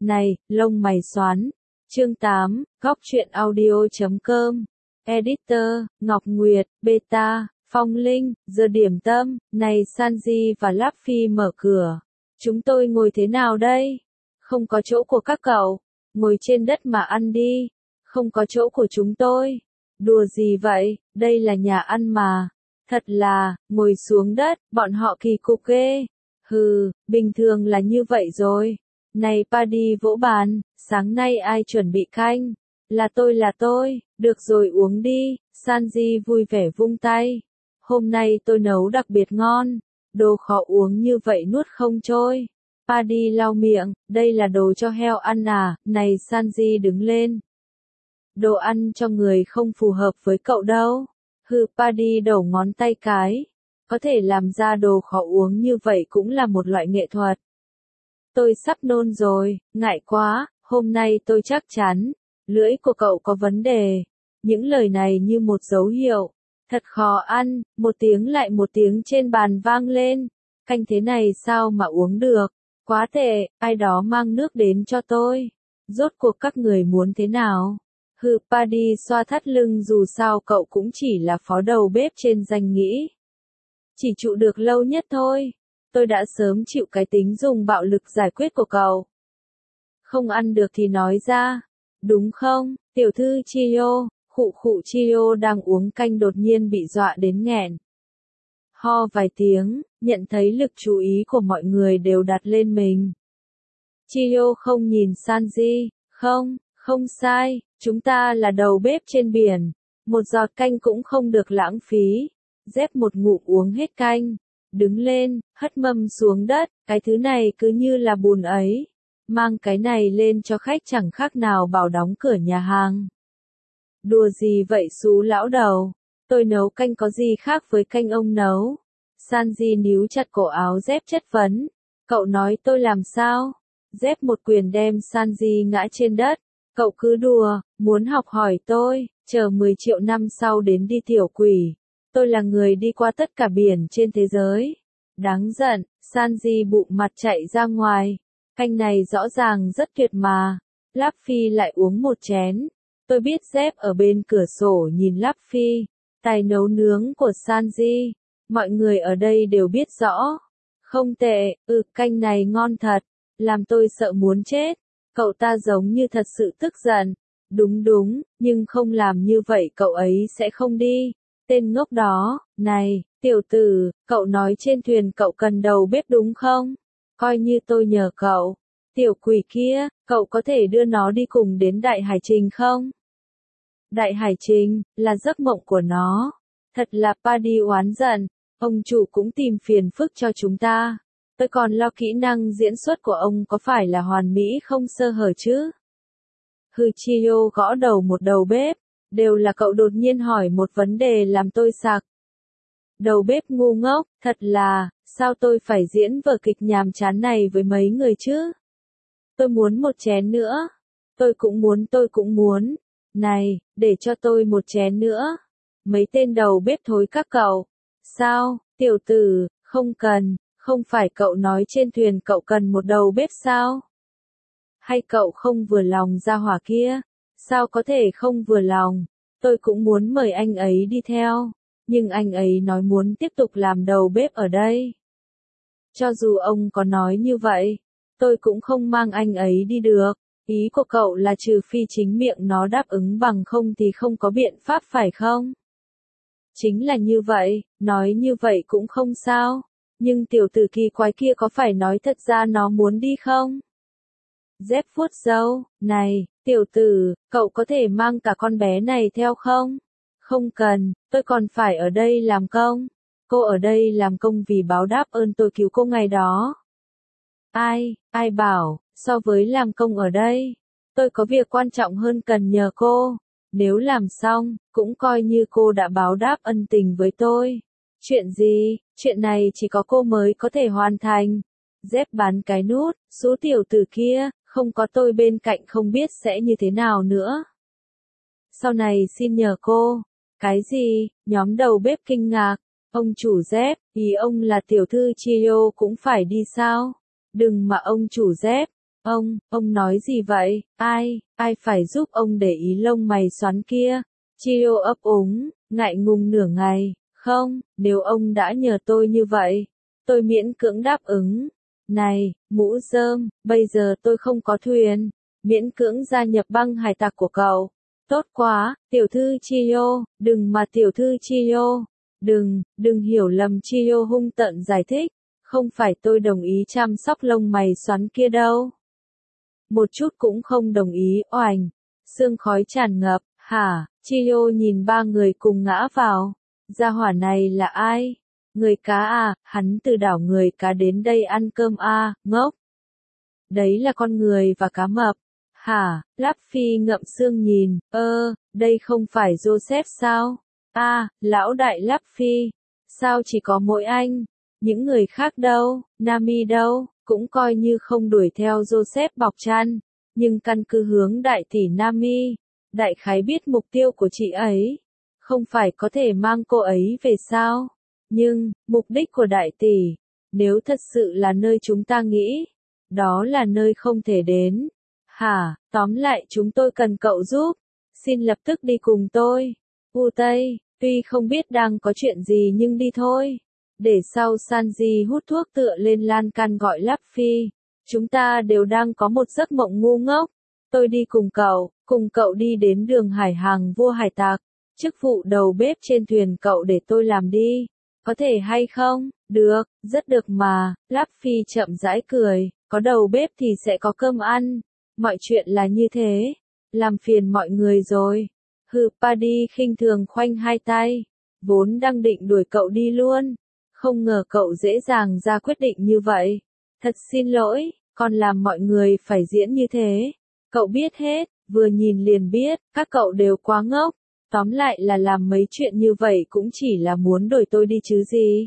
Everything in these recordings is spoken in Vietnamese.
Này, lông mày xoắn. Chương 8, góc truyện audio.com. Editor, Ngọc Nguyệt, Beta, Phong Linh, giờ điểm tâm. Này Sanji và Luffy mở cửa. Chúng tôi ngồi thế nào đây? Không có chỗ của các cậu. Ngồi trên đất mà ăn đi. Không có chỗ của chúng tôi. Đùa gì vậy, đây là nhà ăn mà. Thật là, ngồi xuống đất, bọn họ kỳ cục ghê. Hừ, bình thường là như vậy rồi. Này Paddy vỗ bàn, sáng nay ai chuẩn bị canh? Là tôi, được rồi uống đi. Sanji vui vẻ vung tay. Hôm nay tôi nấu đặc biệt ngon. Đồ khó uống như vậy nuốt không trôi. Paddy lau miệng, đây là đồ cho heo ăn à? Này Sanji đứng lên. Đồ ăn cho người không phù hợp với cậu đâu. Hừ, Paddy đầu ngón tay cái. Có thể làm ra đồ khó uống như vậy cũng là một loại nghệ thuật. Tôi sắp nôn rồi, ngại quá, hôm nay tôi chắc chắn. Lưỡi của cậu có vấn đề. Những lời này như một dấu hiệu. Thật khó ăn, một tiếng lại một tiếng trên bàn vang lên. Canh thế này sao mà uống được? Quá tệ, ai đó mang nước đến cho tôi. Rốt cuộc các người muốn thế nào? Hừ, Paddy xoa thắt lưng, dù sao cậu cũng chỉ là phó đầu bếp trên danh nghĩa. Chỉ trụ được lâu nhất thôi. Tôi đã sớm chịu cái tính dùng bạo lực giải quyết của cậu. Không ăn được thì nói ra. Đúng không, tiểu thư Chiyo? Khụ Chiyo đang uống canh đột nhiên bị dọa đến nghẹn. Ho vài tiếng, nhận thấy lực chú ý của mọi người đều đặt lên mình. Chiyo không nhìn Sanji, không sai, chúng ta là đầu bếp trên biển. Một giọt canh cũng không được lãng phí. Dép một ngụm uống hết canh. Đứng lên, hất mâm xuống đất, cái thứ này cứ như là bùn ấy. Mang cái này lên cho khách chẳng khác nào bảo đóng cửa nhà hàng. Đùa gì vậy xú lão đầu? Tôi nấu canh có gì khác với canh ông nấu? Sanji níu chặt cổ áo Dép chất vấn. Cậu nói tôi làm sao? Dép một quyền đem Sanji ngã trên đất. Cậu cứ đùa, muốn học hỏi tôi, chờ 10 triệu năm sau đến đi tiểu quỷ. Tôi là người đi qua tất cả biển trên thế giới. Đáng giận, Sanji bụng mặt chạy ra ngoài. Canh này rõ ràng rất tuyệt mà. Luffy lại uống một chén. Tôi biết Dép ở bên cửa sổ nhìn Luffy. Tài nấu nướng của Sanji. Mọi người ở đây đều biết rõ. Không tệ, canh này ngon thật. Làm tôi sợ muốn chết. Cậu ta giống như thật sự tức giận. Đúng, nhưng không làm như vậy cậu ấy sẽ không đi. Tên ngốc đó, này, tiểu tử, cậu nói trên thuyền cậu cần đầu bếp đúng không? Coi như tôi nhờ cậu. Tiểu quỷ kia, cậu có thể đưa nó đi cùng đến Đại Hải Trình không? Đại Hải Trình, là giấc mộng của nó. Thật là Paddy oán giận, ông chủ cũng tìm phiền phức cho chúng ta. Tôi còn lo kỹ năng diễn xuất của ông có phải là hoàn mỹ không sơ hở chứ? Hừ, Chiyo gõ đầu một đầu bếp. Đều là cậu đột nhiên hỏi một vấn đề làm tôi sặc. Đầu bếp ngu ngốc, thật là, sao tôi phải diễn vở kịch nhàm chán này với mấy người chứ? Tôi muốn một chén nữa. Tôi cũng muốn. Này, để cho tôi một chén nữa. Mấy tên đầu bếp thối các cậu. Sao, tiểu tử, không cần, không phải cậu nói trên thuyền cậu cần một đầu bếp sao? Hay cậu không vừa lòng gia hỏa kia? Sao có thể không vừa lòng? Tôi cũng muốn mời anh ấy đi theo. Nhưng anh ấy nói muốn tiếp tục làm đầu bếp ở đây. Cho dù ông có nói như vậy, tôi cũng không mang anh ấy đi được. Ý của cậu là trừ phi chính miệng nó đáp ứng, bằng không thì không có biện pháp phải không? Chính là như vậy, nói như vậy cũng không sao. Nhưng tiểu tử kỳ quái kia có phải nói thật ra nó muốn đi không? Dép vuốt râu, này, tiểu tử, cậu có thể mang cả con bé này theo không? Không cần, tôi còn phải ở đây làm công. Cô ở đây làm công vì báo đáp ơn tôi cứu cô ngày đó. Ai bảo, so với làm công ở đây, tôi có việc quan trọng hơn cần nhờ cô. Nếu làm xong, cũng coi như cô đã báo đáp ân tình với tôi. Chuyện gì, chuyện này chỉ có cô mới có thể hoàn thành. Dép bán cái nút, số tiểu tử kia, không có tôi bên cạnh không biết sẽ như thế nào nữa. Sau này xin nhờ cô. Cái gì? Nhóm đầu bếp kinh ngạc. Ông chủ Dép, ý ông là tiểu thư Chiyo cũng phải đi sao? Đừng mà ông chủ Dép. Ông nói gì vậy? Ai phải giúp ông để ý lông mày xoắn kia? Chiyo ấp úng, ngại ngùng nửa ngày. Không, nếu ông đã nhờ tôi như vậy, tôi miễn cưỡng đáp ứng. Này, mũ rơm, bây giờ tôi không có thuyền, miễn cưỡng gia nhập băng hải tặc của cậu. Tốt quá, tiểu thư Chiyo, đừng mà tiểu thư Chiyo. Đừng hiểu lầm, Chiyo hung tợn giải thích. Không phải tôi đồng ý chăm sóc lông mày xoắn kia đâu. Một chút cũng không đồng ý, oành. Sương khói tràn ngập, hả? Chiyo nhìn ba người cùng ngã vào. Gia hỏa này là ai? Người cá à, hắn từ đảo người cá đến đây ăn cơm à, ngốc. Đấy là con người và cá mập. Hả? Luffy ngậm xương nhìn, đây không phải Joseph sao? Lão đại Luffy. Sao chỉ có mỗi anh? Những người khác đâu? Nami đâu? Cũng coi như không đuổi theo Joseph bọc chăn. Nhưng căn cứ hướng đại tỷ Nami, đại khái biết mục tiêu của chị ấy. Không phải có thể mang cô ấy về sao? Nhưng, mục đích của đại tỷ, nếu thật sự là nơi chúng ta nghĩ, đó là nơi không thể đến. Hả, tóm lại chúng tôi cần cậu giúp. Xin lập tức đi cùng tôi. U Tây, tuy không biết đang có chuyện gì nhưng đi thôi. Để sau Sanji hút thuốc tựa lên lan can gọi Luffy. Chúng ta đều đang có một giấc mộng ngu ngốc. Tôi đi cùng cậu đi đến đường hải hàng vua hải tặc. Chức vụ đầu bếp trên thuyền cậu để tôi làm đi. Có thể hay không? Được, rất được mà. Luffy chậm rãi cười. Có đầu bếp thì sẽ có cơm ăn. Mọi chuyện là như thế. Làm phiền mọi người rồi. Paddy khinh thường khoanh hai tay. Vốn đang định đuổi cậu đi luôn. Không ngờ cậu dễ dàng ra quyết định như vậy. Thật xin lỗi, còn làm mọi người phải diễn như thế. Cậu biết hết, vừa nhìn liền biết, các cậu đều quá ngốc. Tóm lại là làm mấy chuyện như vậy cũng chỉ là muốn đuổi tôi đi chứ gì.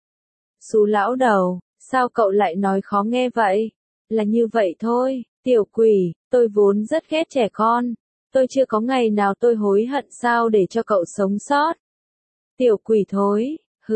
Xú lão đầu, sao cậu lại nói khó nghe vậy? Là như vậy thôi, tiểu quỷ, tôi vốn rất ghét trẻ con. Tôi chưa có ngày nào tôi hối hận sao để cho cậu sống sót. Tiểu quỷ thối,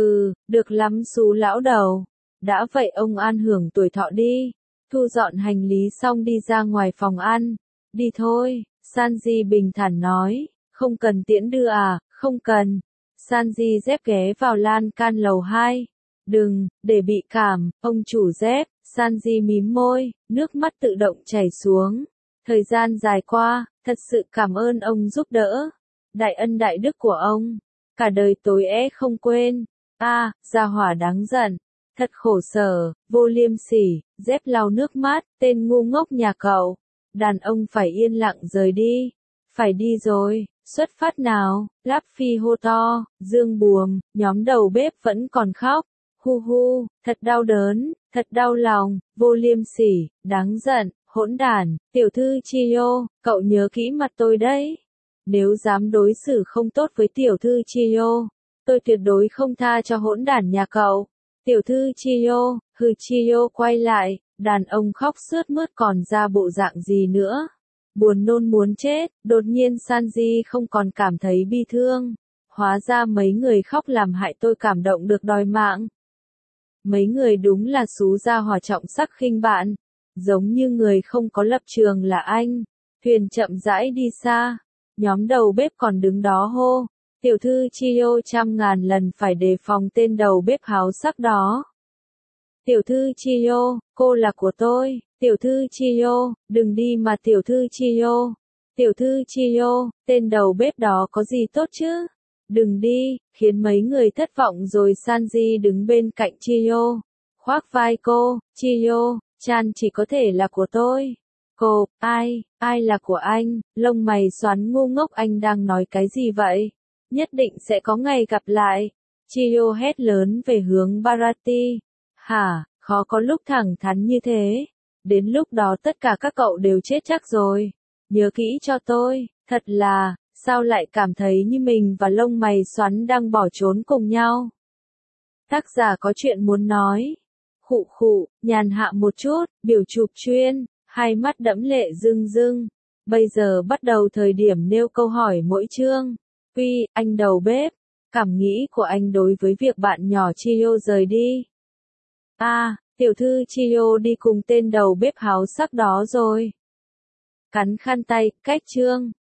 được lắm xú lão đầu. Đã vậy ông an hưởng tuổi thọ đi. Thu dọn hành lý xong đi ra ngoài phòng ăn. Đi thôi, Sanji bình thản nói. Không cần tiễn đưa à, không cần. Sanji dép ghé vào lan can lầu 2. Đừng, để bị cảm, ông chủ dép. Sanji mím môi, nước mắt tự động chảy xuống. Thời gian dài qua, thật sự cảm ơn ông giúp đỡ. Đại ân đại đức của ông. Cả đời tôi không quên. Gia hỏa đáng giận. Thật khổ sở, vô liêm sỉ, dép lau nước mắt, tên ngu ngốc nhà cậu. Đàn ông phải yên lặng rời đi. Phải đi rồi, xuất phát nào, Luffy hô to, dương buồm, nhóm đầu bếp vẫn còn khóc. Hu, thật đau đớn, thật đau lòng, vô liêm sỉ, đáng giận, hỗn đản, tiểu thư Chiyo, cậu nhớ kỹ mặt tôi đấy. Nếu dám đối xử không tốt với tiểu thư Chiyo, tôi tuyệt đối không tha cho hỗn đản nhà cậu. Tiểu thư Chiyo, Chiyo quay lại, đàn ông khóc sướt mướt còn ra bộ dạng gì nữa. Buồn nôn muốn chết, đột nhiên Sanji không còn cảm thấy bi thương. Hóa ra mấy người khóc làm hại tôi cảm động được đòi mạng. Mấy người đúng là xú gia hỏa trọng sắc khinh bạn. Giống như người không có lập trường là anh. Thuyền chậm rãi đi xa. Nhóm đầu bếp còn đứng đó hô. Tiểu thư Chiyo trăm ngàn lần phải đề phòng tên đầu bếp háo sắc đó. Tiểu thư Chiyo, cô là của tôi. Tiểu thư Chiyo, đừng đi mà tiểu thư Chiyo. Tiểu thư Chiyo, tên đầu bếp đó có gì tốt chứ? Đừng đi, khiến mấy người thất vọng rồi. Sanji đứng bên cạnh Chiyo. Khoác vai cô, Chiyo, chan chỉ có thể là của tôi. Cô, ai là của anh? Lông mày xoắn ngu ngốc, anh đang nói cái gì vậy? Nhất định sẽ có ngày gặp lại. Chiyo hét lớn về hướng Barati. Hả, khó có lúc thẳng thắn như thế. Đến lúc đó tất cả các cậu đều chết chắc rồi. Nhớ kỹ cho tôi, thật là, sao lại cảm thấy như mình và lông mày xoắn đang bỏ trốn cùng nhau. Tác giả có chuyện muốn nói. Khụ, nhàn hạ một chút, biểu chụp chuyên, hai mắt đẫm lệ rưng rưng. Bây giờ bắt đầu thời điểm nêu câu hỏi mỗi chương. Anh đầu bếp, cảm nghĩ của anh đối với việc bạn nhỏ Chiyo rời đi. Tiểu thư Chiyo đi cùng tên đầu bếp háo sắc đó rồi. Cắn khăn tay, cách chương.